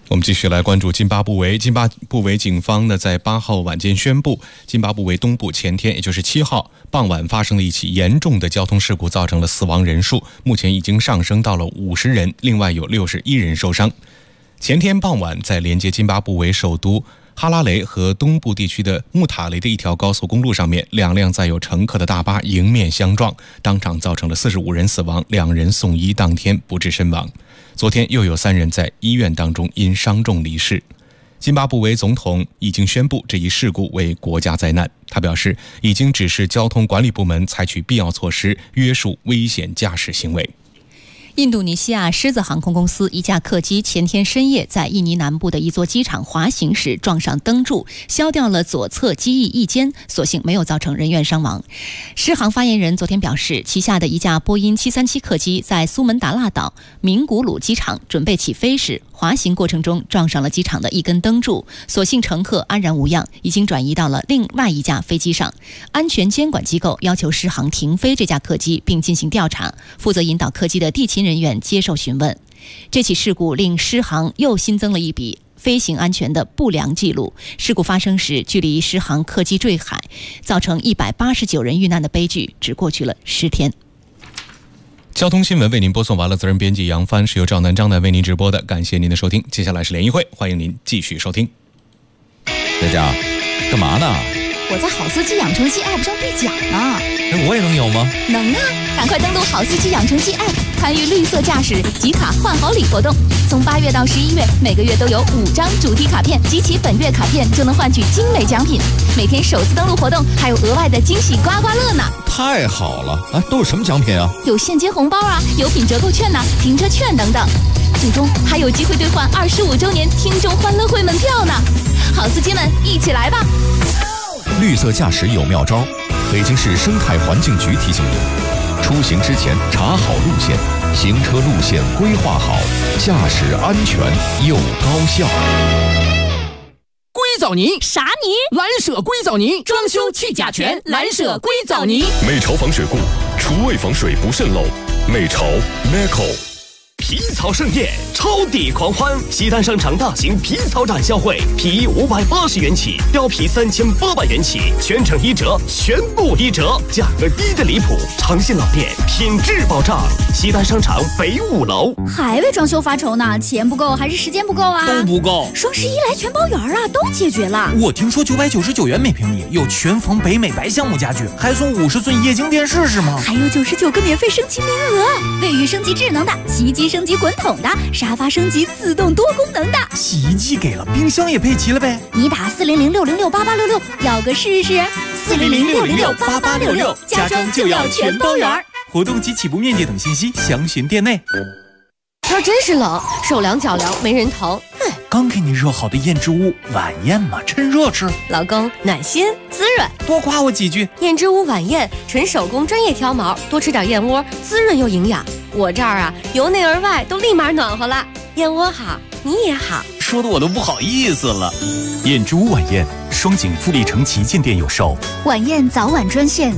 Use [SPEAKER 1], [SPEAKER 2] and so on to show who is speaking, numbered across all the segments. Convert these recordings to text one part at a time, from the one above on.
[SPEAKER 1] 我们继续来关注津巴布韦。津巴布韦警方呢，在8号晚间宣布，津巴布韦东部前天，也就是7号傍晚发生了一起严重的交通事故，造成了死亡人数，目前已经上升到了50人，另外有61人受伤。前天傍晚，在连接津巴布韦首都哈拉雷和东部地区的穆塔雷的一条高速公路上面，2辆载有乘客的大巴迎面相撞，当场造成了45人死亡，2人送医，当天不治身亡。昨天又有3人在医院当中因伤重离世。津巴布韦总统已经宣布这一事故为国家灾难，他表示已经指示交通管理部门采取必要措施，约束危险驾驶行为。
[SPEAKER 2] 印度尼西亚狮子航空公司一架客机前天深夜在印尼南部的一座机场滑行时撞上灯柱，削掉了左侧机翼翼尖，所幸没有造成人员伤亡。狮航发言人昨天表示，旗下的一架波音737客机在苏门答腊岛名古鲁机场准备起飞时，滑行过程中撞上了机场的一根灯柱，所幸乘客安然无恙，已经转移到了另外一架飞机上。安全监管机构要求狮航停飞这架客机并进行调查，负责引导客机的地勤人员接受询问。这起事故令狮航又新增了一笔飞行安全的不良记录。事故发生时，距离狮航客机坠海造成189人遇难的悲剧只过去了10天。
[SPEAKER 1] 交通新闻为您播送完了，责任编辑杨帆，是由赵南张来为您直播的，感谢您的收听。接下来是联谊会，欢迎您继续收听。
[SPEAKER 3] 佳佳，干嘛呢？
[SPEAKER 4] 我在好司机养成记 App 上兑奖呢。
[SPEAKER 3] 我也能有吗？
[SPEAKER 4] 能啊，赶快登录好司机养成记 App， 参与绿色驾驶集卡换好礼活动。从8月到11月，每个月都有5张主题卡片，集齐本月卡片就能换取精美奖品。每天首次登录活动还有额外的惊喜刮刮乐呢。
[SPEAKER 3] 太好了！都有什么奖品啊？
[SPEAKER 4] 有现金红包啊，油品折扣券呐，停车券等等。最终还有机会兑换25周年听众欢乐会门票呢。好司机们，一起来吧！
[SPEAKER 5] 绿色驾驶有妙招，北京市生态环境局提醒您：出行之前查好路线，行车路线规划好，驾驶安全又高效。
[SPEAKER 6] 硅藻泥
[SPEAKER 4] 啥泥？
[SPEAKER 6] 蓝舍硅藻泥，装修去甲醛，蓝舍硅藻泥。
[SPEAKER 7] 美潮防水固，厨卫防水不渗漏。美潮 Meco。皮草盛宴，超抵狂欢！西单商场大型皮草展销会，皮衣580元起，貂皮3800元起，全程1折，全部1折，价格低得离谱。诚信老店，品质保障。西单商场北5楼。
[SPEAKER 4] 还为装修发愁呢？钱不够还是时间不够啊？
[SPEAKER 6] 都不够。
[SPEAKER 4] 双11来全包圆啊，都解决了。
[SPEAKER 6] 我听说999元每平米有全房北美白橡木家具，还送50寸液晶电视是吗？
[SPEAKER 4] 还有99个免费升级名额，卫浴升级智能的，洗衣机升级滚筒的，沙发升级自动多功能的。
[SPEAKER 6] 洗衣机给了，冰箱也配齐了呗。
[SPEAKER 4] 你打400-606-8866，要个试试。400-606-8866，家装就要全包圆。
[SPEAKER 6] 活动及起步面积等信息详询店内。
[SPEAKER 8] 天真是冷，手凉脚凉没人疼。
[SPEAKER 6] 刚给你热好的燕之屋晚宴嘛，趁热吃。
[SPEAKER 8] 老公暖心滋润，
[SPEAKER 6] 多夸我几句。
[SPEAKER 8] 燕之屋晚宴，纯手工专业挑毛，多吃点燕窝，滋润又营养。我这儿啊，由内而外都立马暖和了。燕窝好，你也好，
[SPEAKER 6] 说的我都不好意思了。燕之屋晚宴，双井富力城旗舰店有售。
[SPEAKER 4] 晚宴早晚专线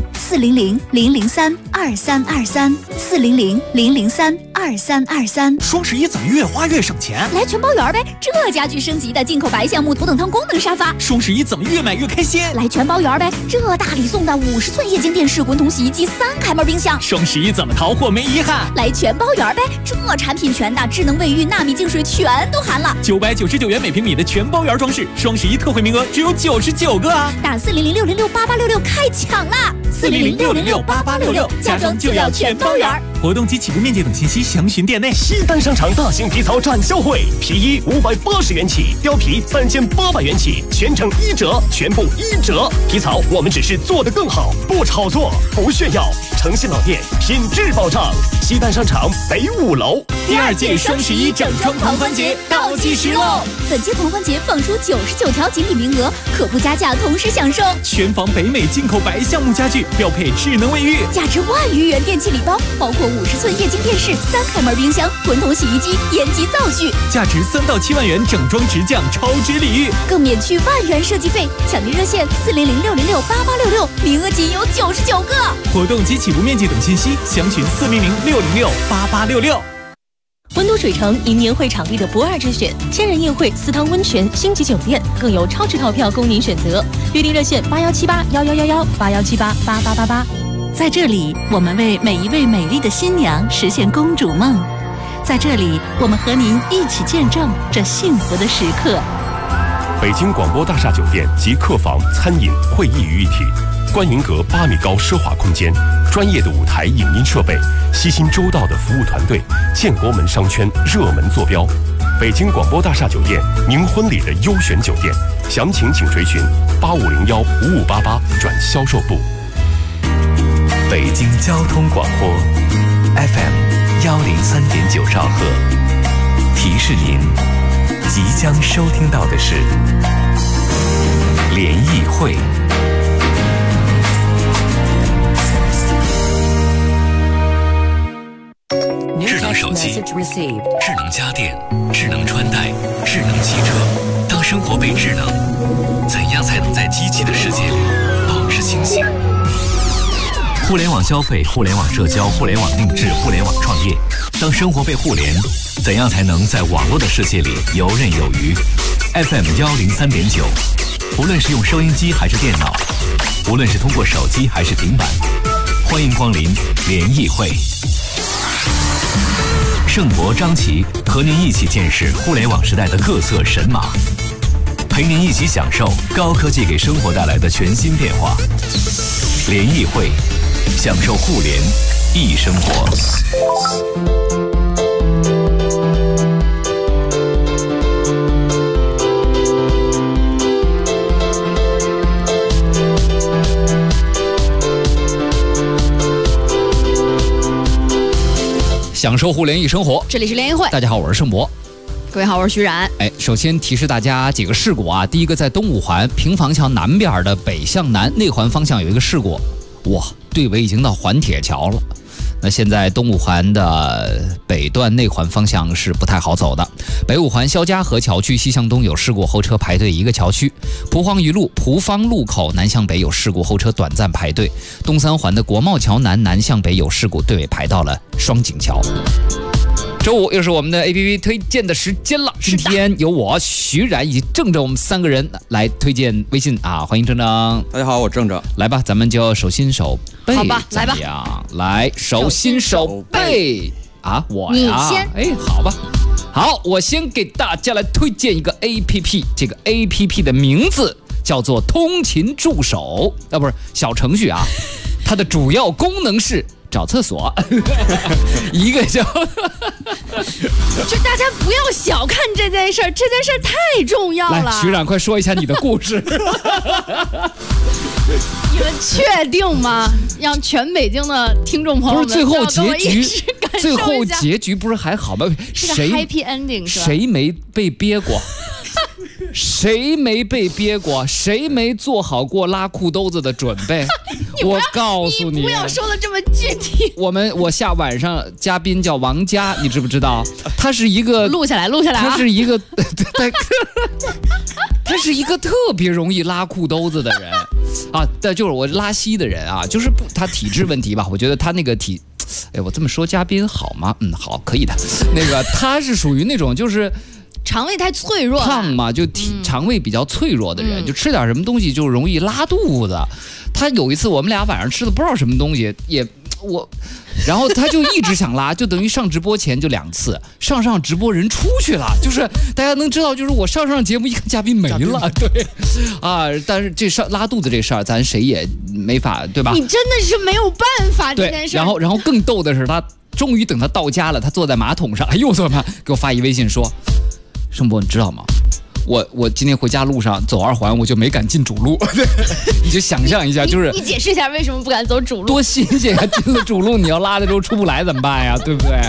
[SPEAKER 4] 400-003-2323，400-003-2323。
[SPEAKER 6] 双11怎么越花越省钱？
[SPEAKER 4] 来全包圆呗！这家具升级的进口白橡木头等舱功能沙发。
[SPEAKER 6] 双11怎么越买越开心？
[SPEAKER 4] 来全包圆呗！这大礼送的50寸液晶电视、滚筒洗衣机、3开门冰箱。
[SPEAKER 6] 双11怎么淘货没遗憾？
[SPEAKER 4] 来全包圆呗！这产品全的，智能卫浴、纳米净水全都含了。
[SPEAKER 6] 999元每平米的全包圆装饰，双11特惠名额只有99个啊！
[SPEAKER 4] 打400-606-8866开抢啦！400-606-8866，家装就要全包圆。
[SPEAKER 6] 活动及起步面积等信息详询店内。
[SPEAKER 7] 西单商场大型皮草展销会，皮衣580元起，貂皮3800元起，全程1折，全部1折。皮草我们只是做得更好，不炒作，不炫耀。诚信老店，品质保障。西单商场北5楼。
[SPEAKER 6] 第2届双11整装狂欢节倒计时喽！
[SPEAKER 4] 本届狂欢节放出99条锦鲤名额，可不加价同时享受
[SPEAKER 6] 全房北美进口白橡木家具，标配智能卫浴，
[SPEAKER 4] 价值1万余元电器礼包，包括50寸液晶电视、3开门冰箱、滚筒洗衣机、烟机灶具，
[SPEAKER 6] 价值3到7万元整装直降超值礼遇，
[SPEAKER 4] 更免去1万元设计费。抢订热线400-606-8866，名额仅有99个。
[SPEAKER 6] 活动及起步面积等信息详询400-606-8866。
[SPEAKER 9] 温都水城因年会场地的不二之选，千人宴会、私汤温泉、星级酒店，更有超值套票供您选择。约定热线8178111181788888。
[SPEAKER 10] 在这里，我们为每一位美丽的新娘实现公主梦。在这里，我们和您一起见证这幸福的时刻。
[SPEAKER 7] 北京广播大厦酒店集客房、餐饮、会议于一体，观云阁8米高奢华空间，专业的舞台影音设备，悉心周到的服务团队，建国门商圈热门坐标。北京广播大厦酒店，您婚礼的优选酒店，详情请垂询85015588转销售部。
[SPEAKER 11] 北京交通广播 FM103.9兆赫，提示您即将收听到的是联谊会。
[SPEAKER 12] 智能手机、智能家电、智能穿戴、智能汽车。当生活被智能，怎样才能在机器的世界里保持清醒？互联网消费、互联网社交、互联网定制、互联网创业。当生活被互联，怎样才能在网络的世界里游刃有余？ FM103.9，无论是用收音机还是电脑，无论是通过手机还是平板，欢迎光临联谊会。盛博、张琪和您一起见识互联网时代的各色神马，陪您一起享受高科技给生活带来的全新变化。联谊会，享受互联易生活。
[SPEAKER 13] 享受互联易生活，
[SPEAKER 14] 这里是联谊会。
[SPEAKER 13] 大家好，我是盛博。
[SPEAKER 14] 各位好，我是徐冉。
[SPEAKER 13] 首先提示大家几个事故啊。第一个，在东五环平房桥南边的北向南内环方向有一个事故，哇，队尾已经到环铁桥了。那现在东五环的北段内环方向是不太好走的。北五环肖家河桥区西向东有事故，后车排队一个桥区。蒲黄榆路蒲方路口南向北有事故，后车短暂排队。东三环的国贸桥南向北有事故，队尾排到了双井桥。周五又是我们的 APP 推荐的时间了，今天由我徐冉以及郑郑我们三个人来推荐微信啊，欢迎郑郑。
[SPEAKER 15] 大家好，我郑郑。
[SPEAKER 13] 来吧，咱们就手心手背，
[SPEAKER 14] 好吧，来吧，
[SPEAKER 13] 来手心手背啊，我呀，
[SPEAKER 14] 你先，
[SPEAKER 13] 好吧，好，我先给大家来推荐一个 APP， 这个 APP 的名字叫做通勤助手，不是小程序啊，它的主要功能是找厕所，一个叫
[SPEAKER 14] 就大家不要小看这件事儿，这件事儿太重要了。
[SPEAKER 13] 来，徐冉，快说一下你的故事。
[SPEAKER 14] 你们确定吗？让全北京的听众朋友们
[SPEAKER 13] 不是最后结局不是还好吗？
[SPEAKER 14] 谁 happy ending 是吧？
[SPEAKER 13] 谁没被憋过？谁没被憋过？谁没做好过拉裤兜子的准备？我告诉你，
[SPEAKER 14] 不要说的这么具体。
[SPEAKER 13] 我下晚上嘉宾叫王佳，你知不知道？他是一个
[SPEAKER 14] 录下来啊！
[SPEAKER 13] 他是一个他是一个特别容易拉裤兜子的人啊，但就是我拉稀的人啊，就是他体质问题吧，我觉得他那个我这么说嘉宾好吗？好，可以的。那个他是属于那种就是
[SPEAKER 14] 肠胃太脆弱，
[SPEAKER 13] 胖嘛，就肠胃比较脆弱的人，就吃点什么东西就容易拉肚子。他有一次我们俩晚上吃的不知道什么东西，然后他就一直想拉，就等于上直播前就2次，上直播人出去了，就是大家能知道，就是我上节目一看嘉宾没了，对，啊，但是这拉肚子这事儿咱谁也没法，对吧？
[SPEAKER 14] 你真的是没有办法这件事。
[SPEAKER 13] 然后更逗的是，他终于等他到家了，他坐在马桶上，哎呦我的妈，给我发一微信说，盛博你知道吗？我今天回家路上走2环，我就没敢进主路。你就想象一下，就是
[SPEAKER 14] 你解释一下为什么不敢走主路？
[SPEAKER 13] 多新鲜呀！进了主路，你要拉的时候出不来怎么办呀？对不对？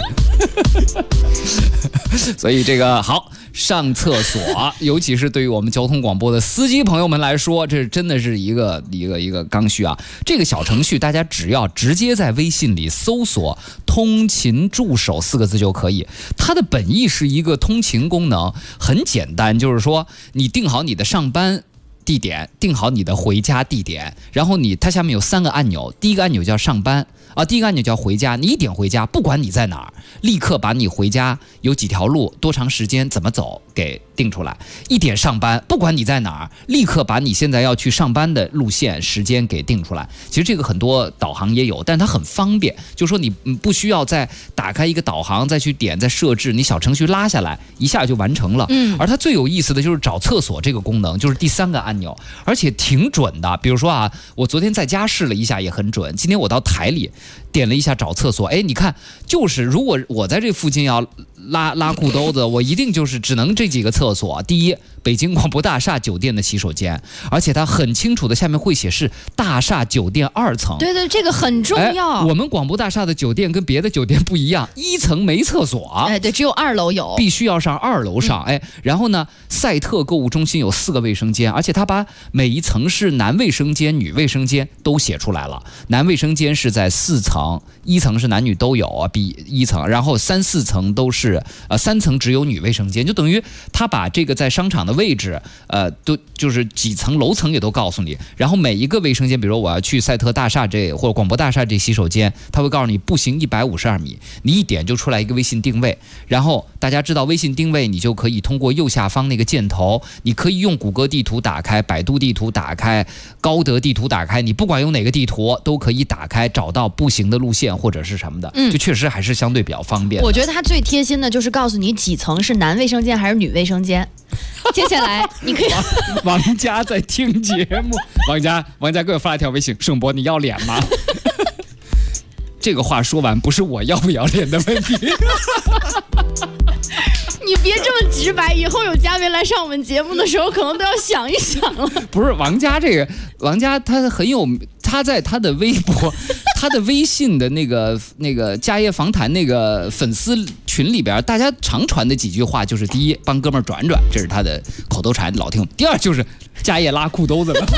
[SPEAKER 13] 所以这个好上厕所，尤其是对于我们交通广播的司机朋友们来说，这真的是一个刚需啊！这个小程序大家只要直接在微信里搜索“通勤助手”4个字就可以。它的本意是一个通勤功能，很简单，就是说你定好你的上班地点，定好你的回家地点，然后它下面有3个按钮，第一个按钮叫上班啊，第一个按钮叫回家，你一点回家，不管你在哪儿，立刻把你回家有几条路、多长时间、怎么走给定出来。一点上班，不管你在哪儿，立刻把你现在要去上班的路线、时间给定出来。其实这个很多导航也有，但它很方便，就是说你不需要再打开一个导航再去点再设置，你小程序拉下来一下就完成了。而它最有意思的就是找厕所这个功能，就是第3个按钮，而且挺准的。比如说啊，我昨天在家试了一下也很准，今天我到台里点了一下找厕所，哎，你看，就是如果我在这附近要拉裤兜子，我一定就是只能这几个厕所。第一，北京广播大厦酒店的洗手间，而且它很清楚的下面会写是大厦酒店2层。
[SPEAKER 14] 对对，这个很重要。
[SPEAKER 13] 我们广播大厦的酒店跟别的酒店不一样，1层没厕所。
[SPEAKER 14] 哎，对，只有2楼有，
[SPEAKER 13] 必须要上2楼上。哎，然后呢，赛特购物中心有4个卫生间，而且它把每一层是男卫生间、女卫生间都写出来了。男卫生间是在4层，1层是男女都有啊，比1层，然后3、4层都是3层只有女卫生间，就等于他把这个在商场的位置都就是几层楼层也都告诉你。然后每一个卫生间，比如我要去赛特大厦这或者广播大厦这洗手间，他会告诉你步行152米，你一点就出来一个微信定位。然后大家知道微信定位，你就可以通过右下方那个箭头，你可以用谷歌地图打开、百度地图打开、高德地图打开，你不管用哪个地图都可以打开找到步行的路线或者是什么的，就确实还是相对比较方便。
[SPEAKER 14] 我觉得它最贴心的就是告诉你几层是男卫生间还是女卫生间。接下来你可以
[SPEAKER 13] 王佳在听节目，王佳给我发了一条微信，盛博你要脸吗？这个话说完，不是我要不要脸的问题。
[SPEAKER 14] 你别这么直白，以后有嘉宾来上我们节目的时候，可能都要想一想了。
[SPEAKER 13] 不是王佳他很有，他在他的微博、他的微信的那个家业访谈那个粉丝群里边，大家常传的几句话就是：第一，帮哥们儿转转，这是他的口头禅，老听；第二就是家业拉裤兜子了。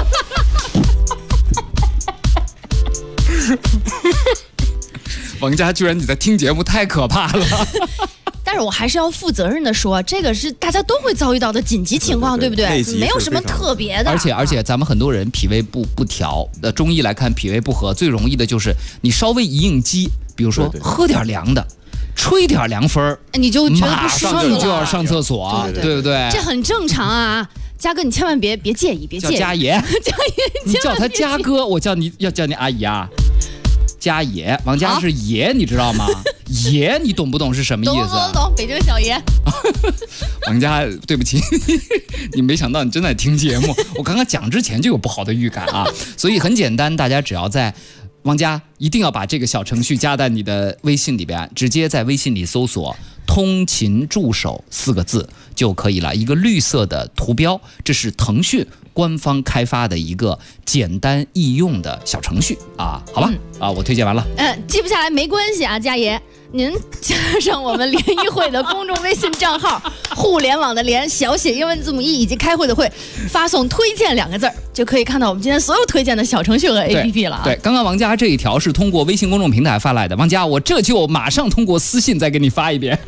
[SPEAKER 13] 王佳，居然你在听节目，太可怕了。
[SPEAKER 14] 但是我还是要负责任的说，这个是大家都会遭遇到的紧急情况，对不对？没有什么特别的。
[SPEAKER 13] 而且咱们很多人脾胃不调，中医来看脾胃不和，最容易的就是你稍微一应激，比如说喝点凉的，吹点凉风儿，
[SPEAKER 14] 你就觉得不舒服了，
[SPEAKER 13] 马上你就要上厕所，对不对？
[SPEAKER 14] 这很正常啊。嘉哥，你千万别介意，别介意。
[SPEAKER 13] 叫嘉爷，
[SPEAKER 14] 嘉爷，
[SPEAKER 13] 你叫他嘉哥，我要叫你阿姨啊。嘉爷，王佳是爷，你知道吗？爷，你懂不懂是什么意思？
[SPEAKER 14] 懂，北京小爷。
[SPEAKER 13] 王佳，对不起，你没想到你真在听节目。我刚刚讲之前就有不好的预感啊，所以很简单，大家只要在王佳一定要把这个小程序加在你的微信里边，直接在微信里搜索“通勤助手”4个字就可以了，一个绿色的图标，这是腾讯官方开发的一个简单易用的小程序啊，好吧？我推荐完了。
[SPEAKER 14] 记不下来没关系啊，嘉爷，您加上我们联谊会的公众微信账号，互联网的联小写英文字母 E 以及开会的会，发送推荐2个字就可以看到我们今天所有推荐的小程序和 APP 了啊。
[SPEAKER 13] 对，刚刚王佳这一条是通过微信公众平台发来的，王佳，我这就马上通过私信再给你发一遍。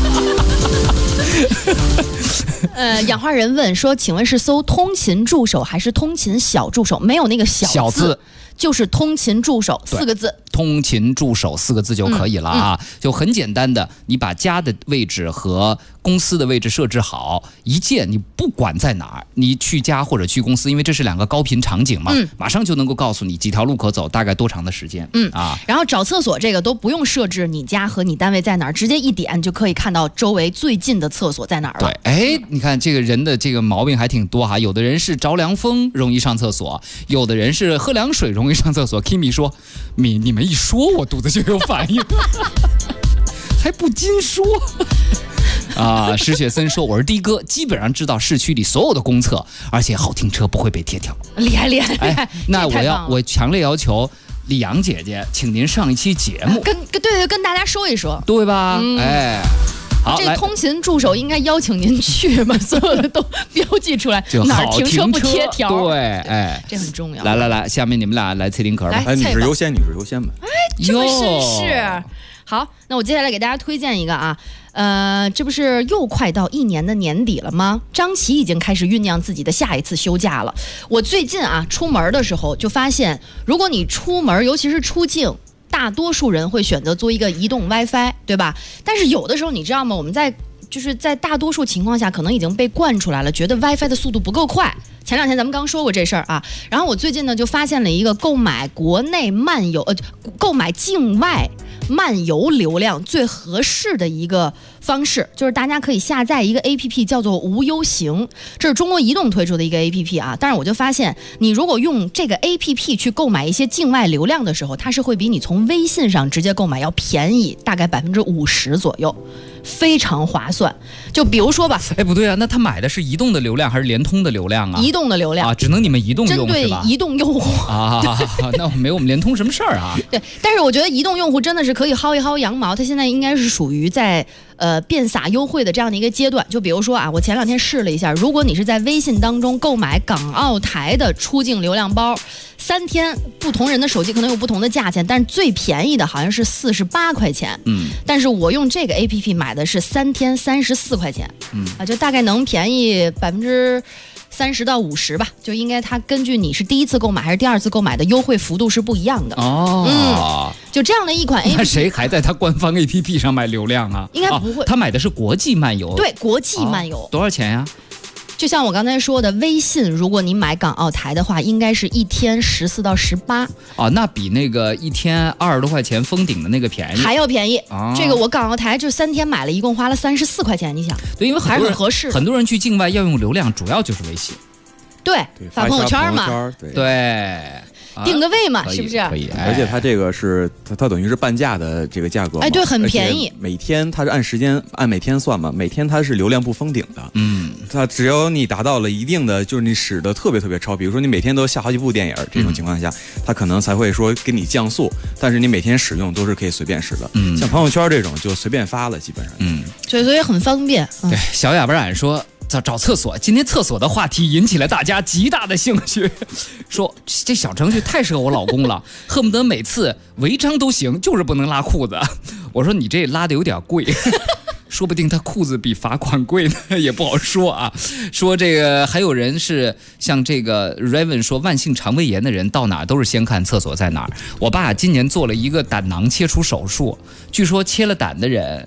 [SPEAKER 14] 养花人问说，请问是搜通勤助手还是通勤小助手？没有那个小字，就是通勤助手4个字。
[SPEAKER 13] 通勤助手4个字就可以了啊，就很简单的，你把家的位置和公司的位置设置好，一键你不管在哪儿，你去家或者去公司，因为这是2个高频场景嘛，马上就能够告诉你几条路可走，大概多长的时间。
[SPEAKER 14] 然后找厕所这个都不用设置你家和你单位在哪儿，直接一点就可以看到周围最近的厕所在哪儿了。
[SPEAKER 13] 对，你看这个人的这个毛病还挺多哈，有的人是着凉风容易上厕所，有的人是喝凉水容易上厕所。Kimi 说，你们一说我肚子就有反应，还不禁说。石雪森说，我是的哥，基本上知道市区里所有的公厕，而且好停车不会被贴条。
[SPEAKER 14] 厉害！
[SPEAKER 13] 那我强烈要求李阳姐姐，请您上一期节目，
[SPEAKER 14] 跟大家说一说，
[SPEAKER 13] 对吧？好，
[SPEAKER 14] 这通勤助手应该邀请您去把所有的都标记出来，哪儿停车不贴条。
[SPEAKER 13] 对，
[SPEAKER 14] 这很重要。
[SPEAKER 13] 来，下面你们俩来猜听壳吧。
[SPEAKER 3] 女士优先吧。
[SPEAKER 14] 这么绅士。好，那我接下来给大家推荐一个啊，这不是又快到1年的年底了吗？张琪已经开始酝酿自己的下一次休假了。我最近出门的时候就发现，如果你出门，尤其是出境大多数人会选择做一个移动 WiFi， 对吧？但是有的时候你知道吗？我们在大多数情况下，可能已经被惯出来了，觉得 WiFi 的速度不够快。前两天咱们刚说过这事儿啊，然后我最近呢就发现了一个购买境外漫游流量最合适的一个方式，就是大家可以下载一个 APP 叫做无忧行，这是中国移动推出的一个 APP 啊。但是我就发现，你如果用这个 APP 去购买一些境外流量的时候，它是会比你从微信上直接购买要便宜大概50%左右，非常划算。就比如说吧，
[SPEAKER 13] 哎，不对啊，那他买的是移动的流量还是联通的流量啊？
[SPEAKER 14] 移动的流量
[SPEAKER 13] 啊，只能你们移动用是吧？
[SPEAKER 14] 针对移动用户
[SPEAKER 13] 啊，那没我们联通什么事儿啊？
[SPEAKER 14] 对，但是我觉得移动用户真的是可以薅一薅羊毛，它现在应该是属于在变撒优惠的这样的一个阶段。就比如说啊，我前2天试了一下，如果你是在微信当中购买港澳台的出境流量包，3天不同人的手机可能有不同的价钱，但是最便宜的好像是48块钱。但是我用这个 APP 买的是3天34块钱。就大概能便宜30%到50%吧，就应该它根据你是第一次购买还是第2次购买的优惠幅度是不一样的。就这样的一款 APP，
[SPEAKER 13] 那谁还在它官方 APP 上买流量啊？
[SPEAKER 14] 应该不会。
[SPEAKER 13] 他买的是国际漫游。
[SPEAKER 14] 对，国际漫游。
[SPEAKER 13] 多少钱呀？
[SPEAKER 14] 就像我刚才说的，微信如果你买港澳台的话，应该是1天14到18。
[SPEAKER 13] 那比那个1天20多块钱封顶的那个便宜，
[SPEAKER 14] 还要便宜。这个我港澳台就3天买了，一共花了34块钱，你想？
[SPEAKER 13] 对，因为
[SPEAKER 14] 还是很合适。
[SPEAKER 13] 很多人去境外要用流量，主要就是微信。
[SPEAKER 14] 对，发朋友圈嘛。
[SPEAKER 13] 对。
[SPEAKER 14] 定个位嘛，是不是？
[SPEAKER 15] 可以，而且它这个是它等于是半价的这个价格嘛。
[SPEAKER 14] 哎，对，很便宜。
[SPEAKER 15] 每天它是按时间按每天算嘛，每天它是流量不封顶的。它只要你达到了一定的，就是你使得特别超，比如说你每天都下好几部电影这种情况下，它可能才会说给你降速，但是你每天使用都是可以随便使的。像朋友圈这种就随便发了，基本上。
[SPEAKER 14] 所以很方便。
[SPEAKER 13] 对，小哑巴染说。找厕所，今天厕所的话题引起了大家极大的兴趣，说这小程序太适合我老公了，恨不得每次违章都行，就是不能拉裤子。我说你这拉的有点贵，说不定他裤子比罚款贵呢，也不好说啊。说这个还有人是像这个 Raven 说，慢性肠胃炎的人到哪都是先看厕所在哪儿。我爸今年做了一个胆囊切除手术，据说切了胆的人。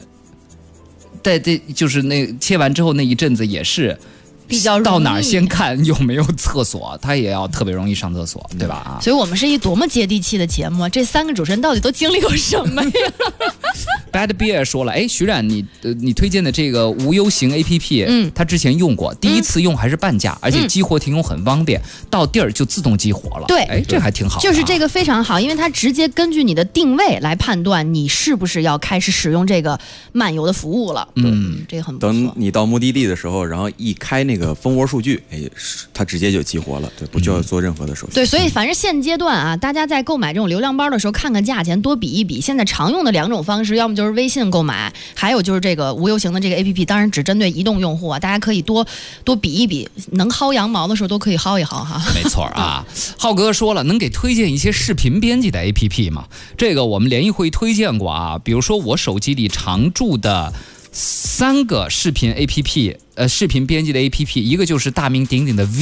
[SPEAKER 13] 就是那切完之后那一阵子也是
[SPEAKER 14] 比较
[SPEAKER 13] 到哪儿先看有没有厕所，他也要特别容易上厕所，对吧？
[SPEAKER 14] 所以我们是一多么接地气的节目，这3个主持人到底都经历过什么呀
[SPEAKER 13] ？Bad Beer 说了，徐冉，你推荐的这个无忧行 APP，他之前用过，第1次用还是半价，而且激活停用很方便，到地儿就自动激活了。
[SPEAKER 14] 对，
[SPEAKER 13] 这还挺好。
[SPEAKER 14] 就是这个非常好，因为它直接根据你的定位来判断你是不是要开始使用这个漫游的服务了。这个很不错。
[SPEAKER 15] 等你到目的地的时候，然后一开那个蜂窝数据，它直接就激活了，对，不需要做任何的手续。
[SPEAKER 14] 对，所以反正现阶段啊，大家在购买这种流量包的时候，看看价钱，多比一比。现在常用的2种方式，要么就是微信购买，还有就是这个无忧行的这个 APP， 当然只针对移动用户啊，大家可以多比一比，能薅羊毛的时候都可以薅一薅哈。
[SPEAKER 13] 没错啊，浩哥说了，能给推荐一些视频编辑的 APP 吗？这个我们联谊会推荐过啊，比如说我手机里常驻的3个视频 APP， 视频编辑的 APP， 一个就是大名鼎鼎的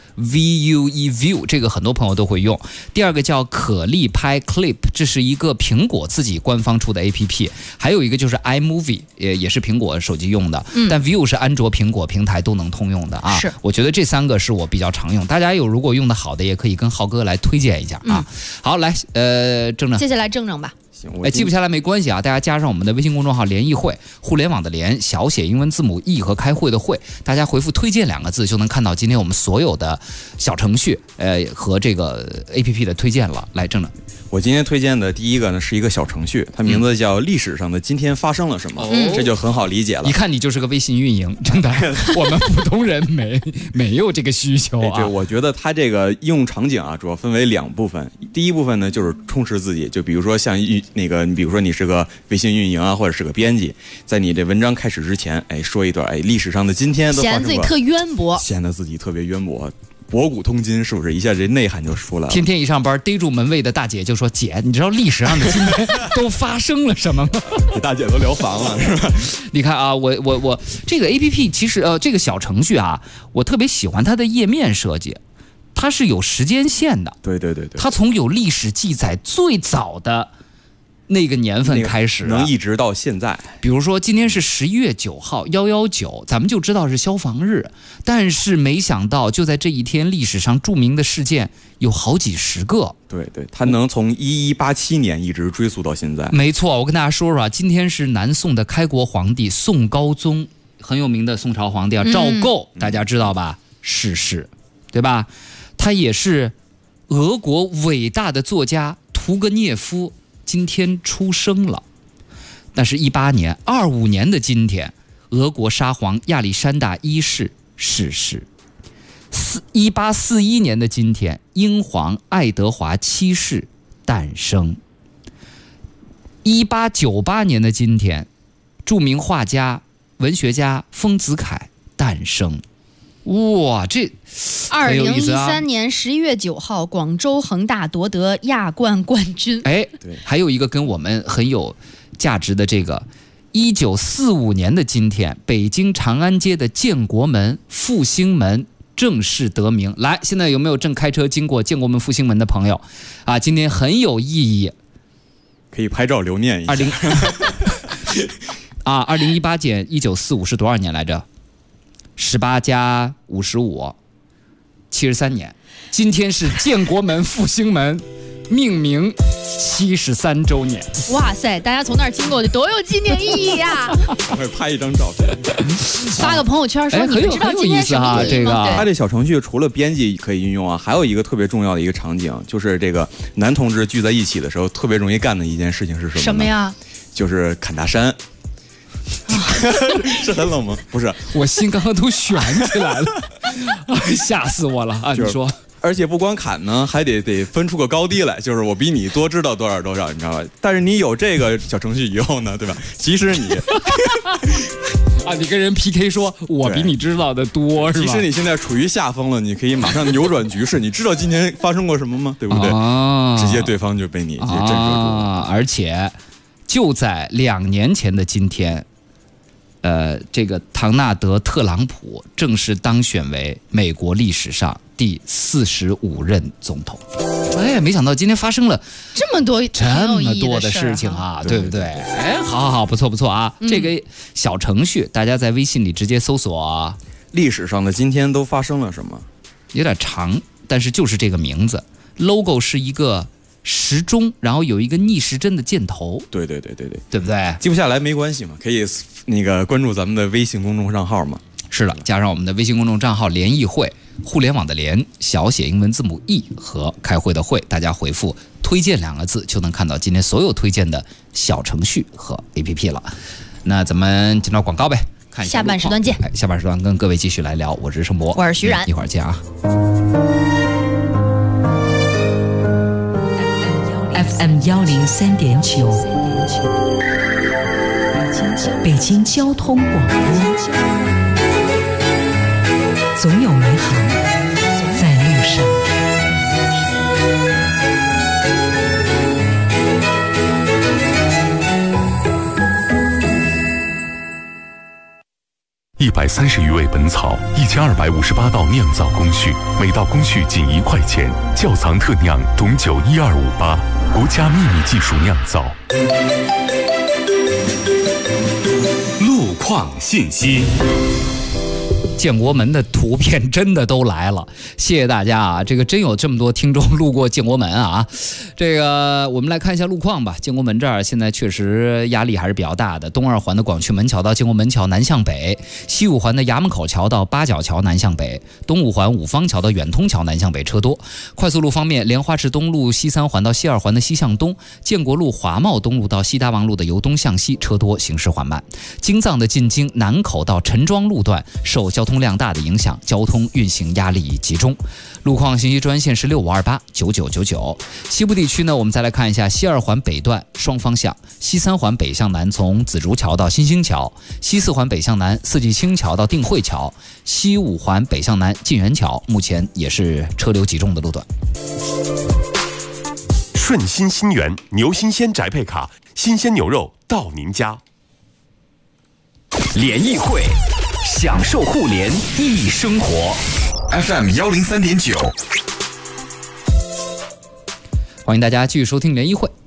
[SPEAKER 13] View， 这个很多朋友都会用。第2个叫可立拍 Clip， 这是一个苹果自己官方出的 APP。还有一个就是 iMovie， 也是苹果手机用的，但 View 是安卓、苹果平台都能通用的啊。
[SPEAKER 14] 是，
[SPEAKER 13] 我觉得这3个是我比较常用，大家如果用的好的，也可以跟浩哥来推荐一下啊。好，来，正，
[SPEAKER 14] 接下来正吧。
[SPEAKER 13] 记不下来没关系啊，大家加上我们的微信公众号联谊会，互联网的联，小写英文字母 E 和开会的会，大家回复推荐2个字就能看到今天我们所有的小程序和这个 APP 的推荐了。来，正，
[SPEAKER 15] 我今天推荐的第1个呢是一有程序，它名字叫历史上的今天发生了什么，这就很好理解了。
[SPEAKER 13] 一看你就是个微信运营，真的，我们普通人没有这个需求啊。
[SPEAKER 15] 对，我觉得它这个应用场景啊，主要分为2部分。第一部分呢就是充实自己，就比如说像你比如说你是个微信运营啊，或者是个编辑，在你这文章开始之前，说一段历史上的今天都发生过，
[SPEAKER 14] 显得自己特渊博，
[SPEAKER 15] 显得自己特别渊博。博古通今，是不是一下这内涵就出来了？
[SPEAKER 13] 天天一上班，逮住门卫的大姐就说：“姐，你知道历史上的今天都发生了什么吗？”
[SPEAKER 15] 给大姐都聊烦了，是吧？
[SPEAKER 13] 你看啊，我这个 APP 其实这个小程序啊，我特别喜欢它的页面设计，它是有时间线的。
[SPEAKER 15] 对，
[SPEAKER 13] 它从有历史记载最早的那个年份开始，
[SPEAKER 15] 能一直到现在。
[SPEAKER 13] 比如说今天是11月9号119，咱们就知道是消防日，但是没想到就在这一天，历史上著名的事件有好几十个。
[SPEAKER 15] 对，它能从1187年一直追溯到现在。
[SPEAKER 13] 没错，我跟大家说说啊，今天是南宋的开国皇帝宋高宗，很有名的宋朝皇帝啊，赵构，大家知道吧？逝世，对吧？他也是俄国伟大的作家屠格涅夫今天出生了。但是1825年的今天，俄国沙皇亚历山大一世逝世。1841年的今天，英皇爱德华七世诞生。1898年的今天，著名画家、文学家丰子恺诞生。哇，这很有意思啊！
[SPEAKER 14] 2013年11月9号，广州恒大夺得亚冠冠军。
[SPEAKER 13] 哎，对，还有一个跟我们很有价值的这个，1945年的今天，北京长安街的建国门、复兴门正式得名。来，现在有没有正开车经过建国门、复兴门的朋友啊？今天很有意义，
[SPEAKER 15] 可以拍照留念一下。
[SPEAKER 13] 2018减1945是多少年来着？18加55， 73年。今天是建国门、复兴门命名73周年。
[SPEAKER 14] 哇塞，大家从那儿经过就多有纪念意义呀！
[SPEAKER 15] 我会拍一张照片，
[SPEAKER 14] 发个朋友圈说你们知道今天什么意义吗？
[SPEAKER 15] 它这小程序除了编辑可以运用啊，还有一个特别重要的一个场景，就是这个男同志聚在一起的时候特别容易干的一件事情是什么呢？
[SPEAKER 14] 什么呀？
[SPEAKER 15] 就是砍大山。是很冷吗？不是，
[SPEAKER 13] 我心刚刚都悬起来了，吓死我了啊！你说，
[SPEAKER 15] 而且不光砍呢，还得分出个高低来，就是我比你多知道多少，你知道吧？但是你有这个小程序以后呢，对吧？其实你
[SPEAKER 13] 你跟人 PK 说我比你知道的多，是吧？
[SPEAKER 15] 其实你现在处于下风了，你可以马上扭转局势。你知道今天发生过什么吗？对不对？直接对方就被你震慑住了。
[SPEAKER 13] 而且就在2年前的今天。这个唐纳德·特朗普正式当选为美国历史上第45任总统。哎，没想到今天发生了
[SPEAKER 14] 这么多
[SPEAKER 13] 的事情啊，对不对？哎，好，不错啊！这个小程序大家在微信里直接搜索
[SPEAKER 15] 历史上的今天都发生了什么，
[SPEAKER 13] 有点长，但是就是这个名字 ，logo 是一个时钟，然后有一个逆时针的箭头。
[SPEAKER 15] 对，对
[SPEAKER 13] 不对？
[SPEAKER 15] 记不下来没关系嘛，可以那个关注咱们的微信公众账号嘛。
[SPEAKER 13] 是的，加上我们的微信公众账号联谊会，互联网的联，小写英文字母 E 和开会的会，大家回复推荐2个字就能看到今天所有推荐的小程序和 APP 了。那咱们进到广告呗，看一下
[SPEAKER 14] 下半时段见。
[SPEAKER 13] 下半时段跟各位继续来聊，我是盛博，
[SPEAKER 14] 我是徐冉，
[SPEAKER 13] 一会儿见啊。
[SPEAKER 16] FM 103.9，北京交通广播，总有美好在路上。
[SPEAKER 5] 130余味本草，1258道酿造工序，每道工序仅1块钱。窖藏特酿董酒1258，国家秘密技术酿造。
[SPEAKER 7] 路况信息。
[SPEAKER 13] 建国门的图片真的都来了，谢谢大家啊！这个真有这么多听众路过建国门啊！这个我们来看一下路况吧。建国门这儿现在确实压力还是比较大的。东2环的广渠门桥到建国门桥南向北，西5环的衙门口桥到八角桥南向北，东5环五方桥到远通桥南向北车多。快速路方面，莲花池东路西3环到西2环的西向东，建国路华贸东路到西大望路的由东向西车多，行驶缓慢。京藏的进京南口到陈庄路段受交通量大的影响，交通运行压力集中。路况信息专线是65289999。西部地区呢，我们再来看一下西2环北段双方向，西3环北向南从紫竹桥到新兴桥，西4环北向南四季青桥到定慧桥，西5环北向南晋源桥，目前也是车流集中的路段。
[SPEAKER 5] 顺心新源牛新鲜宅配卡，新鲜牛肉到您家。
[SPEAKER 7] 联谊会，享受互联易生活。FM 103.9，
[SPEAKER 13] 欢迎大家继续收听联谊会。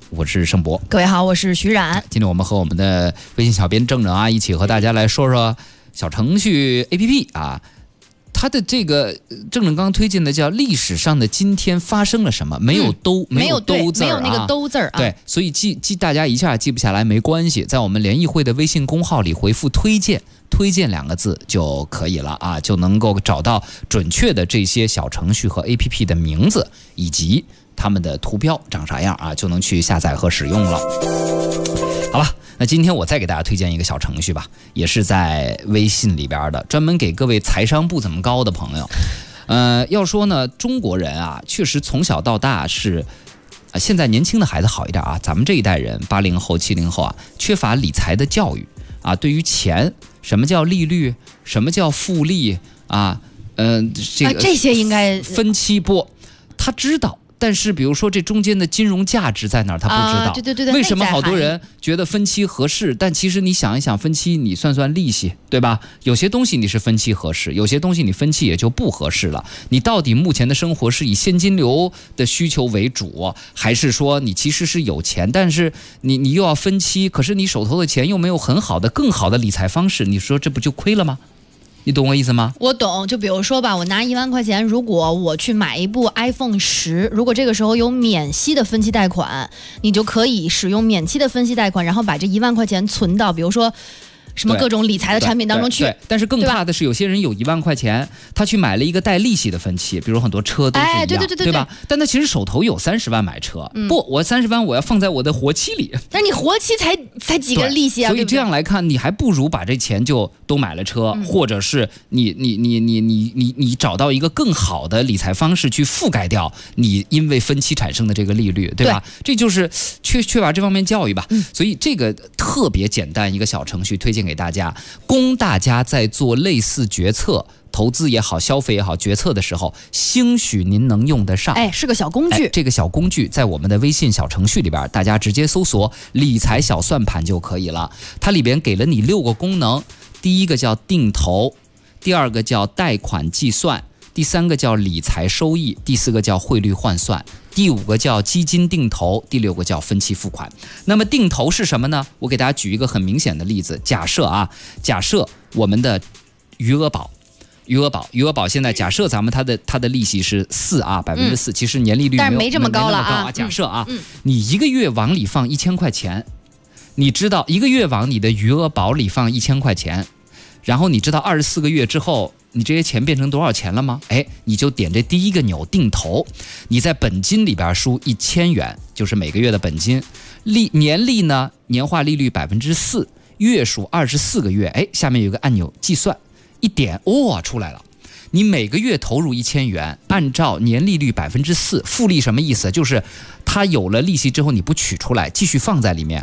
[SPEAKER 13] 我是盛博。
[SPEAKER 14] 各位好，我是徐冉。
[SPEAKER 13] 今天我们和我们的微信小编郑整啊，一起和大家来说说小程序 APP 啊。它的这个郑整刚推荐的叫历史上的今天发生了什么，没有兜，没有兜字儿啊，
[SPEAKER 14] 没有那个兜字儿啊。
[SPEAKER 13] 对，所以记大家一下记不下来没关系，在我们联谊会的微信公号里回复推荐2个字就可以了啊，就能够找到准确的这些小程序和 APP 的名字以及他们的图标长啥样啊，就能去下载和使用了。好了，那今天我再给大家推荐一个小程序吧，也是在微信里边的，专门给各位财商不怎么高的朋友。要说呢，中国人啊，确实从小到大是，现在年轻的孩子好一点啊，咱们这一代人80后、70后啊，缺乏理财的教育啊，对于钱，什么叫利率，什么叫复利啊，
[SPEAKER 14] 这些应该
[SPEAKER 13] 分期不，他知道。但是比如说这中间的金融价值在哪儿他不知道，
[SPEAKER 14] 对，
[SPEAKER 13] 为什么好多人觉得分期合适，但其实你想一想，分期你算算利息，对吧？有些东西你是分期合适，有些东西你分期也就不合适了。你到底目前的生活是以现金流的需求为主，还是说你其实是有钱，但是你又要分期，可是你手头的钱又没有很好的更好的理财方式，你说这不就亏了吗？你懂我意思吗？
[SPEAKER 14] 我懂，就比如说吧，我拿1万块钱，如果我去买一部 iPhone 10，如果这个时候有免息的分期贷款，你就可以使用免息的分期贷款，然后把这1万块钱存到，比如说什么各种理财的产品当中去。
[SPEAKER 13] 对，但是更怕的是有些人有1万块钱，他去买了一个带利息的分期，比如很多车都是一样，对吧？但他其实手头有30万买车，不，我30万我要放在我的活期里。
[SPEAKER 14] 但是你活期才几个利息啊？
[SPEAKER 13] 所以这样来看，你还不如把这钱就都买了车，或者是你找到一个更好的理财方式去覆盖掉你因为分期产生的这个利率，对吧？这就是缺乏这方面教育吧。所以这个特别简单一个小程序推荐给大家，供大家在做类似决策，投资也好，消费也好，决策的时候，兴许您能用得上。
[SPEAKER 14] 是个小工具。
[SPEAKER 13] 这个小工具在我们的微信小程序里边，大家直接搜索理财小算盘就可以了。它里边给了你6个功能，第一个叫定投，第2个叫贷款计算，第3个叫理财收益，第4个叫汇率换算，第5个叫基金定投，第6个叫分期付款。那么定投是什么呢？我给大家举一个很明显的例子，假设我们的余额宝现在假设咱们它的利息是4%啊，4%，其实年利率
[SPEAKER 14] 但是没这么高了啊。
[SPEAKER 13] 假设啊，你1个月往里放1000块钱，你知道1个月往你的余额宝里放1000块钱，然后你知道24个月之后你这些钱变成多少钱了吗？你就点这第1个钮定投，你在本金里边输1000元，就是每个月的本金，年利呢，年化利率4%，月数24个月，下面有个按钮计算，一点出来了。你每个月投入1000元，按照年利率4%，复利什么意思？就是它有了利息之后你不取出来，继续放在里面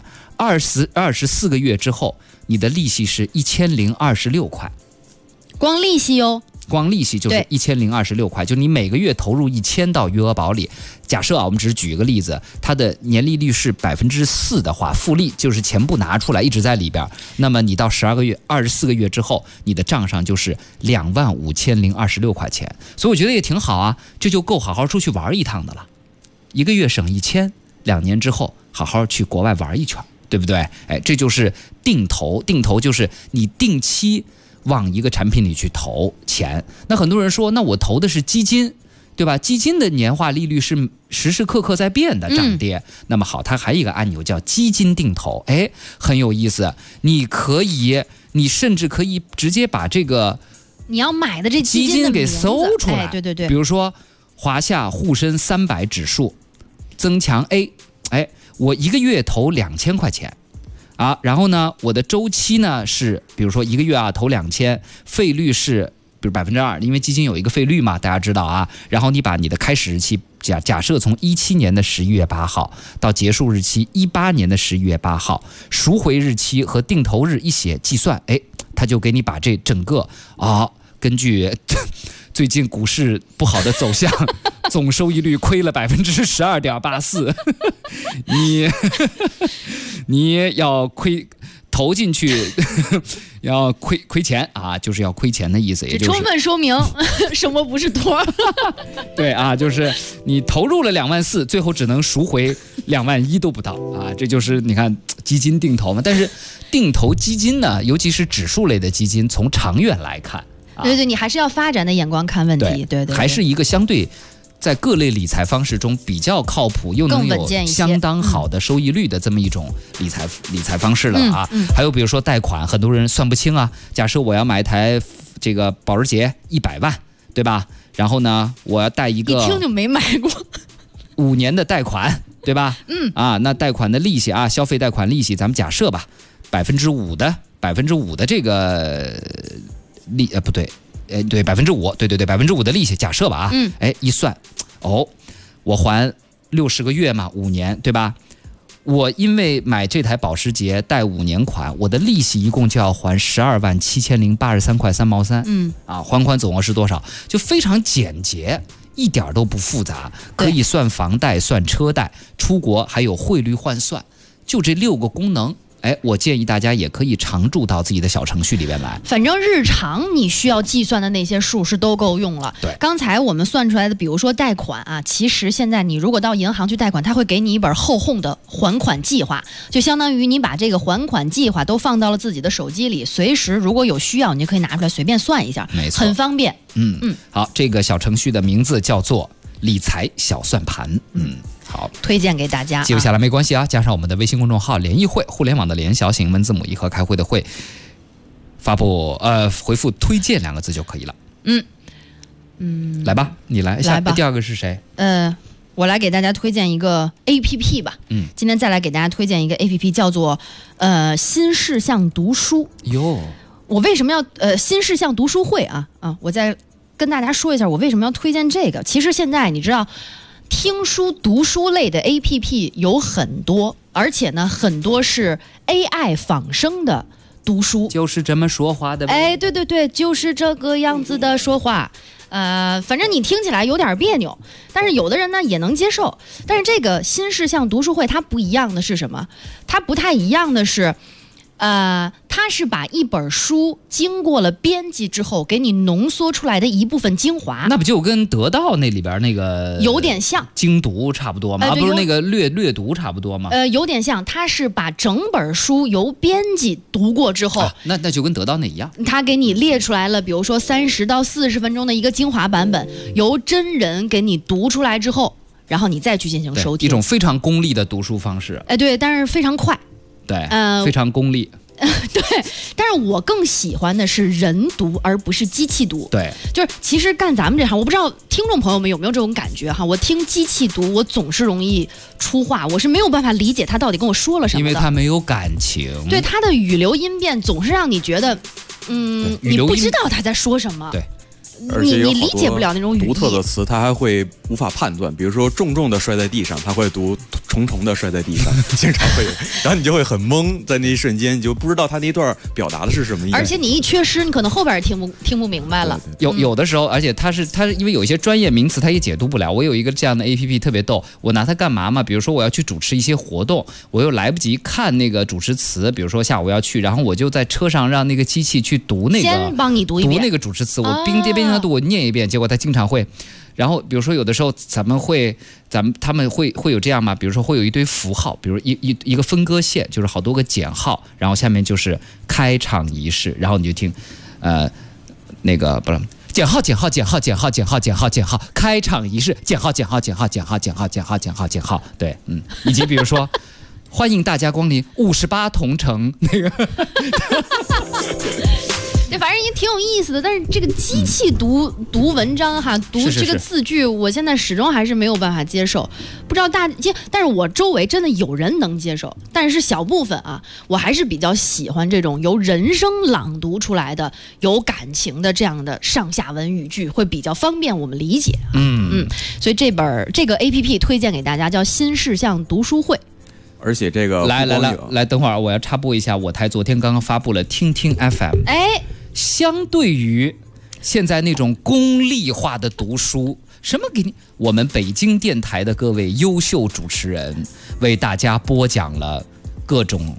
[SPEAKER 13] ，24个月之后，你的利息是1026块，
[SPEAKER 14] 光利息哟。
[SPEAKER 13] 光利息就是1026块，就你每个月投入1000到余额宝里。假设啊，我们只是举一个例子，它的年利率是4%的话，复利就是钱不拿出来，一直在里边。那么你到24个月之后，你的账上就是25026块钱。所以我觉得也挺好啊，这就够好好出去玩一趟的了。1个月省1000，2年之后好好去国外玩一圈，对不对？这就是定投。定投就是你定期往一个产品里去投钱。那很多人说，那我投的是基金，对吧？基金的年化利率是时时刻刻在变的，涨跌。那么好，它还有一个按钮叫基金定投，很有意思。你甚至可以直接把这个
[SPEAKER 14] 你要买的这
[SPEAKER 13] 基金给搜出来，
[SPEAKER 14] 对，
[SPEAKER 13] 比如说华夏沪深300指数增强 A， 我1个月投2000块钱。然后呢，我的周期呢是，比如说1个月投2000，费率是比如2%，因为基金有一个费率嘛，大家知道啊。然后你把你的开始日期假设从17年的11月8号到结束日期18年的11月8号，赎回日期和定投日一写计算，他就给你把这整个根据最近股市不好的走向，总收益率亏了12.84%，你要投进去要亏钱啊，就是要亏钱的意思，也就是
[SPEAKER 14] 充分说明什么不是托。
[SPEAKER 13] 对啊，就是你投入了2.4万，最后只能赎回2.1万都不到啊，这就是你看基金定投嘛。但是定投基金呢，尤其是指数类的基金，从长远来看，
[SPEAKER 14] 对，你还是要发展的眼光看问题，对，
[SPEAKER 13] 还是一个相对。在各类理财方式中比较靠谱，又能有相当好的收益率的这么一种理财方式了啊。还有比如说贷款，很多人算不清啊。假设我要买一台这个保时捷100万，对吧？然后呢，我要贷一个，
[SPEAKER 14] 一听就没买过
[SPEAKER 13] 5年的贷款，对吧？那贷款的利息啊，消费贷款利息，咱们假设吧，5%的这个不对。对5%，对，5%的利息，假设吧啊，一算，我还60个月嘛，5年，对吧？我因为买这台保时捷贷5年款，我的利息一共就要还127083块3毛3，还款总额是多少？就非常简洁，一点都不复杂，可以算房贷、算车贷，出国还有汇率换算，就这6个功能。我建议大家也可以常驻到自己的小程序里边来。
[SPEAKER 14] 反正日常你需要计算的那些数是都够用了。
[SPEAKER 13] 对，
[SPEAKER 14] 刚才我们算出来的，比如说贷款啊，其实现在你如果到银行去贷款，他会给你一本厚厚的还款计划，就相当于你把这个还款计划都放到了自己的手机里，随时如果有需要，你就可以拿出来随便算一下，
[SPEAKER 13] 没错，
[SPEAKER 14] 很方便。
[SPEAKER 13] 好，这个小程序的名字叫做理财小算盘。好，
[SPEAKER 14] 推荐给大家。
[SPEAKER 13] 记不下来没关系啊，加上我们的微信公众号联谊会，互联网的联，小写英文字母一和开会的会，回复推荐2个字就可以了。来吧，你来吧。第2个是谁？
[SPEAKER 14] 我来给大家推荐一个 APP 吧。今天再来给大家推荐一个 APP， 叫做新事项读书。
[SPEAKER 13] 哟，
[SPEAKER 14] 我为什么要新事项读书会啊？我再跟大家说一下，我为什么要推荐这个。其实现在你知道，听书读书类的 APP 有很多，而且呢，很多是 AI 仿生的读书，
[SPEAKER 13] 就是这么说话的。
[SPEAKER 14] 对，就是这个样子的说话。反正你听起来有点别扭，但是有的人呢也能接受。但是这个新事项读书会它不一样的是什么？它不太一样的是，它是把一本书经过了编辑之后，给你浓缩出来的一部分精华。
[SPEAKER 13] 那不就跟得到那里边那个
[SPEAKER 14] 有点像
[SPEAKER 13] 精读差不多吗？不是那个略读差不多吗？
[SPEAKER 14] 有点像，它是把整本书由编辑读过之后，
[SPEAKER 13] 那就跟得到那一样，
[SPEAKER 14] 它给你列出来了，比如说30到40分钟的一个精华版本，由真人给你读出来之后，然后你再去进行收听，
[SPEAKER 13] 一种非常功利的读书方式。
[SPEAKER 14] 对，但是非常快。
[SPEAKER 13] 对，非常功利。
[SPEAKER 14] 对，但是我更喜欢的是人读，而不是机器读。
[SPEAKER 13] 对，
[SPEAKER 14] 就是其实干咱们这行，我不知道听众朋友们有没有这种感觉哈，我听机器读，我总是容易出话，我是没有办法理解他到底跟我说了什么的，
[SPEAKER 13] 因为他没有感情。
[SPEAKER 14] 对，他的语流音变总是让你觉得，你不知道他在说什么。
[SPEAKER 13] 对。
[SPEAKER 14] 你理解不了那种语义，
[SPEAKER 15] 独特的词，他还会无法判断。比如说重重的摔在地上，他会读重重的摔在地上，经常会有，然后你就会很懵，在那一瞬间你就不知道他那一段表达的是什么意思。
[SPEAKER 14] 而且你一缺失，你可能后边听不明白了。
[SPEAKER 13] 有的时候，而且他因为有一些专业名词他也解读不了。我有一个这样的 APP 特别逗，我拿它干嘛嘛？比如说我要去主持一些活动，我又来不及看那个主持词，比如说下午要去，然后我就在车上让那个机器去读那个，
[SPEAKER 14] 先帮你读一遍
[SPEAKER 13] 那个主持词，我边上读我念一遍。结果他经常会，然后比如说有的时候他们会有这样嘛，比如说会有一堆符号，比如一个分割线，就是好多个减号，然后下面就是开场仪式，然后你就听，那个不是减号，开场仪式，减号，对，以及比如说欢迎大家光临58同城那个。
[SPEAKER 14] 对，反正也挺有意思的，但是这个机器读文章哈，读这个字句，我现在始终还是没有办法接受。不知道但是我周围真的有人能接受，但是小部分啊，我还是比较喜欢这种由人声朗读出来的有感情的这样的上下文语句，会比较方便我们理解。所以这个 APP 推荐给大家，叫新事项读书会。
[SPEAKER 15] 而且这个
[SPEAKER 13] 来，等会儿我要插播一下，我台昨天刚刚发布了听听 FM。相对于现在那种功利化的读书，什么给你？我们北京电台的各位优秀主持人为大家播讲了各种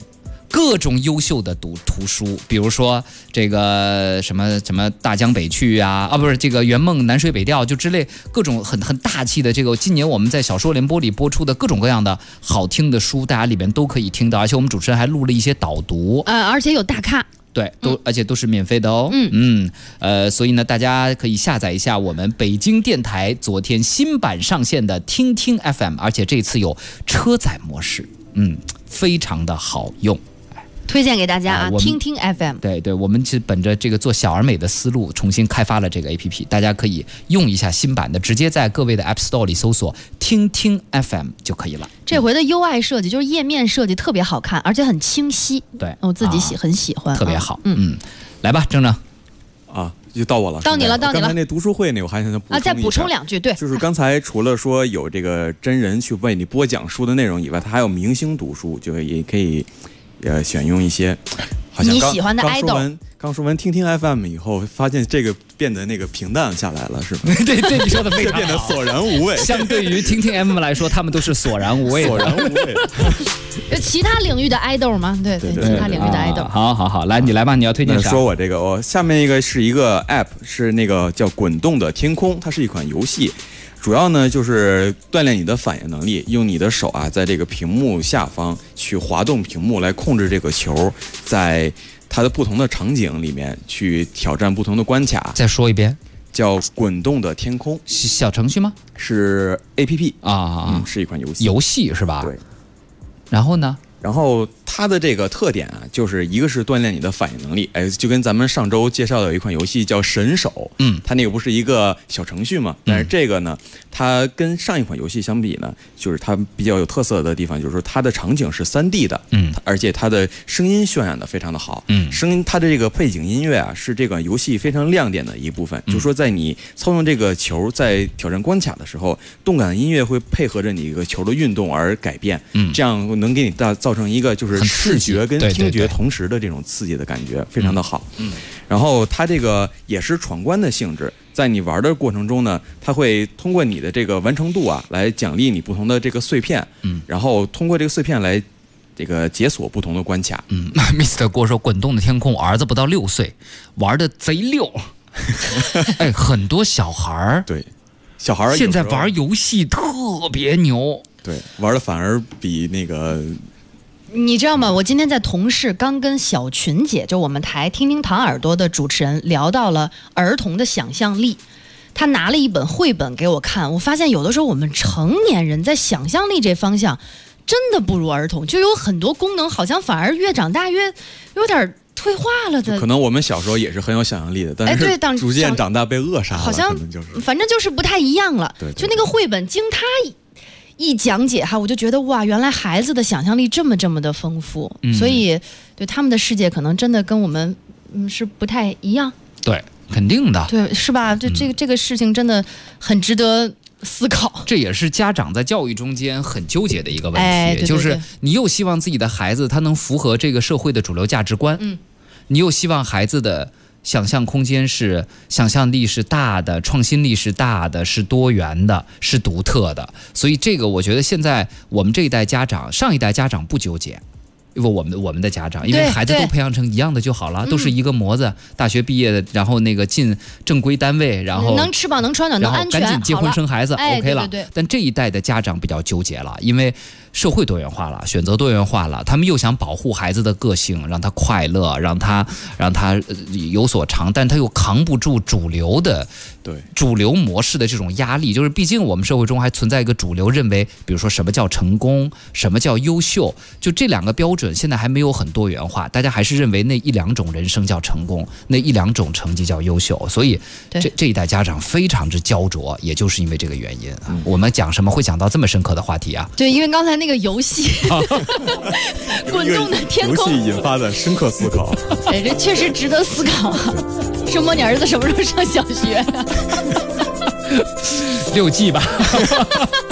[SPEAKER 13] 各种优秀的图书，比如说这个什么大江北去啊，不是这个圆梦南水北调，就之类各种很大气的这个。今年我们在小说联播里播出的各种各样的好听的书，大家里边都可以听到，而且我们主持人还录了一些导读，
[SPEAKER 14] 而且有大咖。
[SPEAKER 13] 对，而且都是免费的哦。所以呢，大家可以下载一下我们北京电台昨天新版上线的听听 FM， 而且这次有车载模式，非常的好用。
[SPEAKER 14] 推荐给大家啊，听听 FM。
[SPEAKER 13] 对，我们是本着这个做小而美的思路，重新开发了这个 APP， 大家可以用一下新版的，直接在各位的 App Store 里搜索听听 FM 就可以了。
[SPEAKER 14] 这回的 UI 设计就是页面设计特别好看，而且很清晰。
[SPEAKER 13] 对，
[SPEAKER 14] 我自己很喜欢，
[SPEAKER 13] 特别好。来吧，郑
[SPEAKER 15] 啊，就到我了。
[SPEAKER 14] 到你了。
[SPEAKER 15] 刚才那读书会呢，我还想
[SPEAKER 14] 再补充2句。对，
[SPEAKER 15] 就是刚才除了说有这个真人去为你播讲书的内容以外，它还有明星读书，就也可以。选用一些好像
[SPEAKER 14] 你喜欢的 idol。
[SPEAKER 15] 刚说完听听 FM 以后，发现这个变得那个平淡下来了，是吧？
[SPEAKER 13] 对，你说的非常好，
[SPEAKER 15] 变得索然无味。
[SPEAKER 13] 相对于听听 FM 来说，他们都是索然无味。
[SPEAKER 14] 其他领域的 idol 吗？对，其他领域的 idol。
[SPEAKER 13] 好，来你来吧，你要推荐啥？
[SPEAKER 15] 说我这个，我下面一个是一个 app， 是那个叫滚动的天空，它是一款游戏。主要呢就是锻炼你的反应能力，用你的手啊，在这个屏幕下方去滑动屏幕来控制这个球，在它的不同的场景里面去挑战不同的关卡。
[SPEAKER 13] 再说一遍，
[SPEAKER 15] 叫滚动的天空，
[SPEAKER 13] 小程序吗？
[SPEAKER 15] 是 APP
[SPEAKER 13] 啊，
[SPEAKER 15] 是一款游戏。
[SPEAKER 13] 游戏是吧？
[SPEAKER 15] 对。
[SPEAKER 13] 然后呢？
[SPEAKER 15] 然后它的这个特点啊，就是一个是锻炼你的反应能力，就跟咱们上周介绍的有一款游戏叫神手，它那个不是一个小程序嘛，但是这个呢，它跟上一款游戏相比呢，就是它比较有特色的地方，就是说它的场景是3D 的，而且它的声音渲染的非常的好，声音它的这个背景音乐啊，是这款游戏非常亮点的一部分，就是说在你操纵这个球在挑战关卡的时候，动感音乐会配合着你一个球的运动而改变，这样能给你造成一个就是视觉跟听觉同时的这种刺激的感觉，非常的好。然后它这个也是闯关的性质，在你玩的过程中呢，它会通过你的这个完成度啊，来奖励你不同的这个碎片，然后通过这个碎片来这个解锁不同的关卡。
[SPEAKER 13] Mr. 郭说，滚动的天空，我儿子不到6岁，玩的贼溜。很多小孩儿
[SPEAKER 15] 对，小孩
[SPEAKER 13] 现在玩游戏特别牛，
[SPEAKER 15] 对，玩的反而比那个。
[SPEAKER 14] 你知道吗？我今天在同事刚跟小群姐，就我们台听听糖耳朵的主持人聊到了儿童的想象力，他拿了一本绘本给我看，我发现有的时候我们成年人在想象力这方向真的不如儿童，就有很多功能好像反而越长大越有点退化了的。
[SPEAKER 15] 可能我们小时候也是很有想象力的，但是逐渐长大被扼杀了，
[SPEAKER 14] 好像反正就是不太一样了。
[SPEAKER 15] 对，
[SPEAKER 14] 就那个绘本经他一讲解哈，我就觉得哇，原来孩子的想象力这么的丰富，所以对他们的世界可能真的跟我们是不太一样。
[SPEAKER 13] 对，肯定的。
[SPEAKER 14] 对，是吧？这个事情真的很值得思考。
[SPEAKER 13] 这也是家长在教育中间很纠结的一个问题，
[SPEAKER 14] 对，
[SPEAKER 13] 就是你又希望自己的孩子他能符合这个社会的主流价值观，你又希望孩子的想象空间想象力是大的，创新力是大的，是多元的，是独特的。所以这个我觉得现在我们这一代家长，上一代家长不纠结，因为我们的家长，因为孩子都培养成一样的就好了，都是一个模子，大学毕业的，然后那个进正规单位，然后
[SPEAKER 14] 能吃饱能穿暖能安全，
[SPEAKER 13] 赶紧结婚生孩子 OK 了。
[SPEAKER 14] 对。
[SPEAKER 13] 但这一代的家长比较纠结了，因为社会多元化了，选择多元化了，他们又想保护孩子的个性，让他快乐，让他有所长，但他又扛不住主流模式的这种压力。就是毕竟我们社会中还存在一个主流认为，比如说什么叫成功，什么叫优秀，就这两个标准现在还没有很多元化，大家还是认为那1-2种人生叫成功，那1-2种成绩叫优秀，所以这一代家长非常之焦灼，也就是因为这个原因。我们讲什么会讲到这么深刻的话题啊？
[SPEAKER 14] 对，因为刚才那个游戏滚动的天空
[SPEAKER 15] 游戏引发的深刻思考。
[SPEAKER 14] 这确实值得思考啊！周末你儿子什么时候上小学？
[SPEAKER 13] 6G 吧。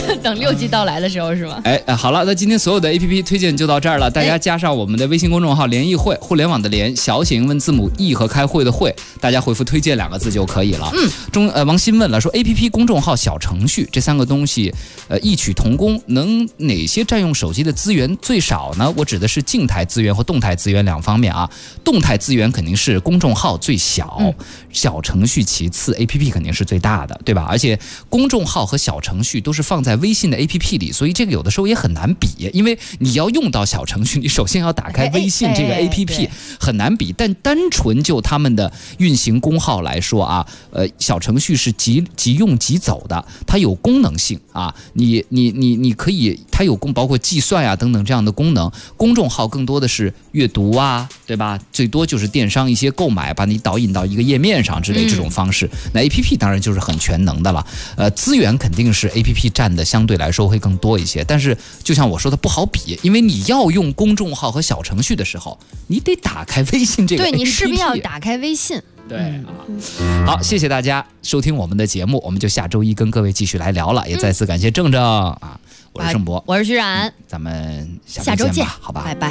[SPEAKER 14] 等6季到来的时候是吗？
[SPEAKER 13] 好了，那今天所有的 APP 推荐就到这儿了。大家加上我们的微信公众号联谊会，互联网的联，小写英文字母 E 和开会的会，大家回复推荐2个字就可以了。王鑫问了说 APP 公众号小程序这3个东西异曲同工，能哪些占用手机的资源最少呢？我指的是静态资源和动态资源2方面啊。动态资源肯定是公众号最小，小程序其次， APP 肯定是最大的，对吧？而且公众号和小程序都是放在微信的 APP 里，所以这个有的时候也很难比，因为你要用到小程序，你首先要打开微信这个 APP，很难比。但单纯就他们的运行功耗来说啊，小程序是即用即走的，它有功能性啊，你可以，它有包括计算啊等等这样的功能。公众号更多的是阅读啊，对吧？最多就是电商一些购买，把你导引到一个页面上之类这种方式。那 APP 当然就是很全能的了，资源肯定是 APP 占的相对来说会更多一些。但是就像我说的不好比，因为你要用公众号和小程序的时候，你得打开微信这个 APP，
[SPEAKER 14] 对，你势必要打开微信。
[SPEAKER 13] 对好，谢谢大家收听我们的节目，我们就下周一跟各位继续来聊了。也再次感谢郑郑啊，我是盛博，
[SPEAKER 14] 我是徐冉，
[SPEAKER 13] 咱们下周见吧，好吧，
[SPEAKER 14] 拜拜。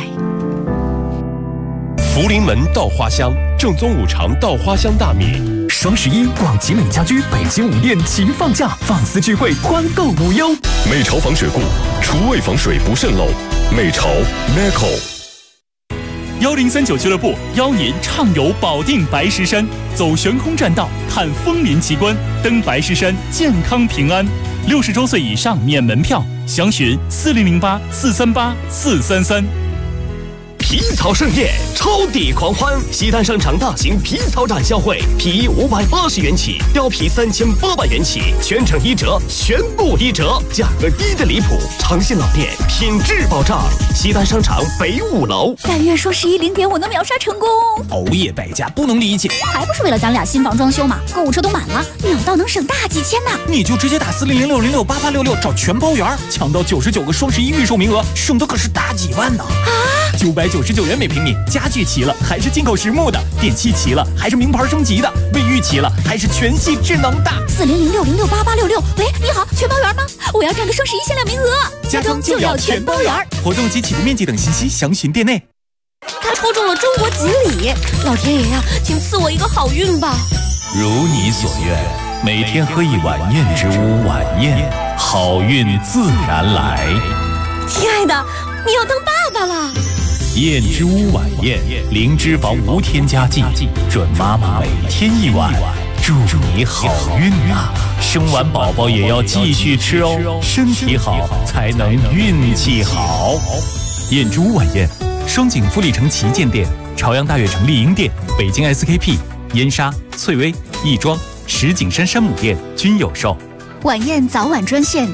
[SPEAKER 7] 福临门稻花香，正宗五常稻花香大米。
[SPEAKER 11] 双11，广吉美家居北京5店齐放价，放肆聚会，团购无忧。
[SPEAKER 7] 美巢防水固，厨卫防水不渗漏。美巢 Meco。
[SPEAKER 17] 1039俱乐部邀您畅游保定白石山，走悬空栈道，看枫林奇观，登白石山健康平安。60周岁以上免门票，详询4008 438 433。
[SPEAKER 7] 皮草盛宴，超抵狂欢！西单商场大型皮草展销会，皮衣580元起，貂皮3800元起，全程1折，全部1折，价格低的离谱。诚信老店，品质保障。西单商场北5楼。
[SPEAKER 4] 但愿说11零点我能秒杀成功。
[SPEAKER 6] 熬夜败家不能理解，
[SPEAKER 4] 还不是为了咱俩新房装修嘛？购物车都满了，秒到能省大几千呢。
[SPEAKER 6] 你就直接打4006068866找全包圆，抢到99个双11预售名额，省的可是大几万呢。999元每平米，家具齐了还是进口实木的，电器齐了还是名牌升级的，卫浴齐了还是全系智能的。
[SPEAKER 4] 4006068866，喂，你好，全包圆吗？我要占个双11限量名额。
[SPEAKER 6] 家装就要全包圆，活动及起步面积等信息详询店内。
[SPEAKER 8] 他抽中了中国锦鲤，老天爷呀，请赐我一个好运吧！
[SPEAKER 11] 如你所愿，每天喝一碗燕之屋晚宴，好运自然来。
[SPEAKER 8] 亲爱的，你要当爸爸了。
[SPEAKER 11] 燕之屋晚宴，零脂肪无添加剂，准妈妈每天1碗，祝你好运啊！生完宝宝也要继续吃哦，身体好才能运气好。
[SPEAKER 6] 燕之屋晚宴，双井富力城旗舰店、朝阳大悦城丽婴店、北京 SKP、燕莎、翠微、亦庄、石景山山姆店均有售。
[SPEAKER 4] 晚宴早晚专线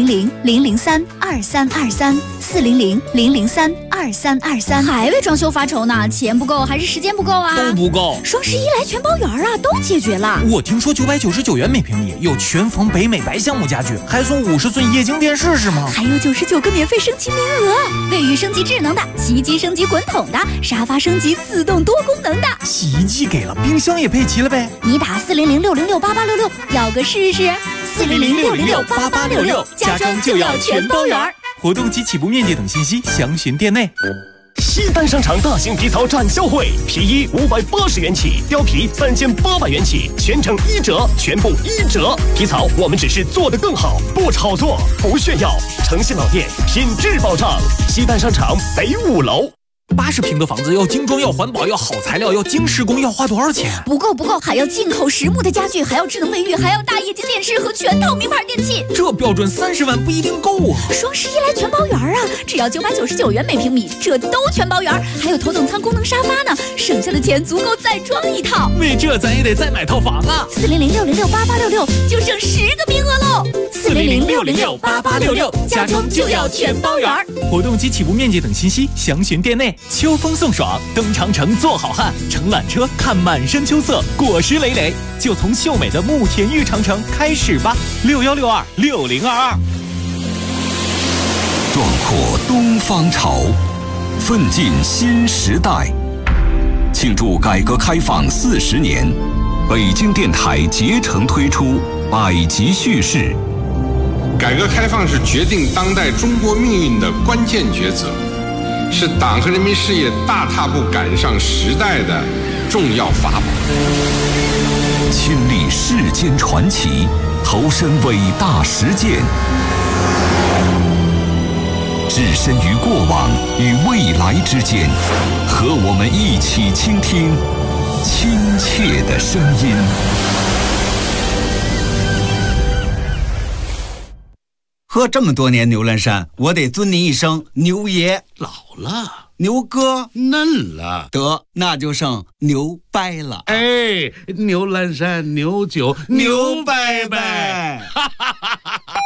[SPEAKER 4] 400-003-2323，400-003-2323。还为装修发愁呢？钱不够还是时间不够啊？
[SPEAKER 6] 都不够。
[SPEAKER 4] 双11来全包圆啊，都解决了。
[SPEAKER 6] 我听说999元每平米有全缝北美白橡木家具，还送50寸液晶电视是吗？
[SPEAKER 4] 还有99个免费升级名额，卫浴升级智能的，洗衣机升级滚筒的，沙发升级自动多功能的。
[SPEAKER 6] 洗衣机给了，冰箱也配齐了呗？
[SPEAKER 4] 你打400-606-8866，要个试试。400-606-8866，家装就要全包圆。
[SPEAKER 6] 活动及起步面积等信息详询店内。
[SPEAKER 7] 西单商场大型皮草展销会，皮衣580元起，貂皮3800元起，全程1折，全部1折。皮草我们只是做得更好，不炒作，不炫耀。诚信老店，品质保障。西单商场北5楼。
[SPEAKER 6] 80平的房子要精装，要环保，要好材料，要精施工，要花多少钱？
[SPEAKER 4] 不够，还要进口实木的家具，还要智能卫浴，还要大液晶电视和全套名牌电器。
[SPEAKER 6] 这标准30万不一定够啊！
[SPEAKER 4] 双11来全包圆啊，只要999元每平米，这都全包圆，还有头等舱功能沙发呢，省下的钱足够再装一套。
[SPEAKER 6] 为这咱也得再买套房啊
[SPEAKER 4] ！400-606-8866，就剩10个名额喽！400-606-8866，家装就要全包圆。
[SPEAKER 6] 活动及起步面积等信息详询店内。秋风送爽，登长城做好汉，乘缆车看满山秋色，果实累累，就从秀美的慕田峪长城开始吧。6162-6022，
[SPEAKER 5] 壮阔东方潮，奋进新时代。庆祝改革开放40年，北京电台竭诚推出百集叙事，
[SPEAKER 18] 改革开放是决定当代中国命运的关键抉择，是党和人民事业大踏步赶上时代的重要法宝。
[SPEAKER 5] 亲历世间传奇，投身伟大实践，置身于过往与未来之间，和我们一起倾听亲切的声音。
[SPEAKER 19] 喝这么多年牛栏山，我得尊您一声牛爷。
[SPEAKER 20] 老了，
[SPEAKER 19] 牛哥
[SPEAKER 20] 嫩了，
[SPEAKER 19] 得那就剩牛掰了。
[SPEAKER 20] 哎，牛栏山牛酒牛掰掰。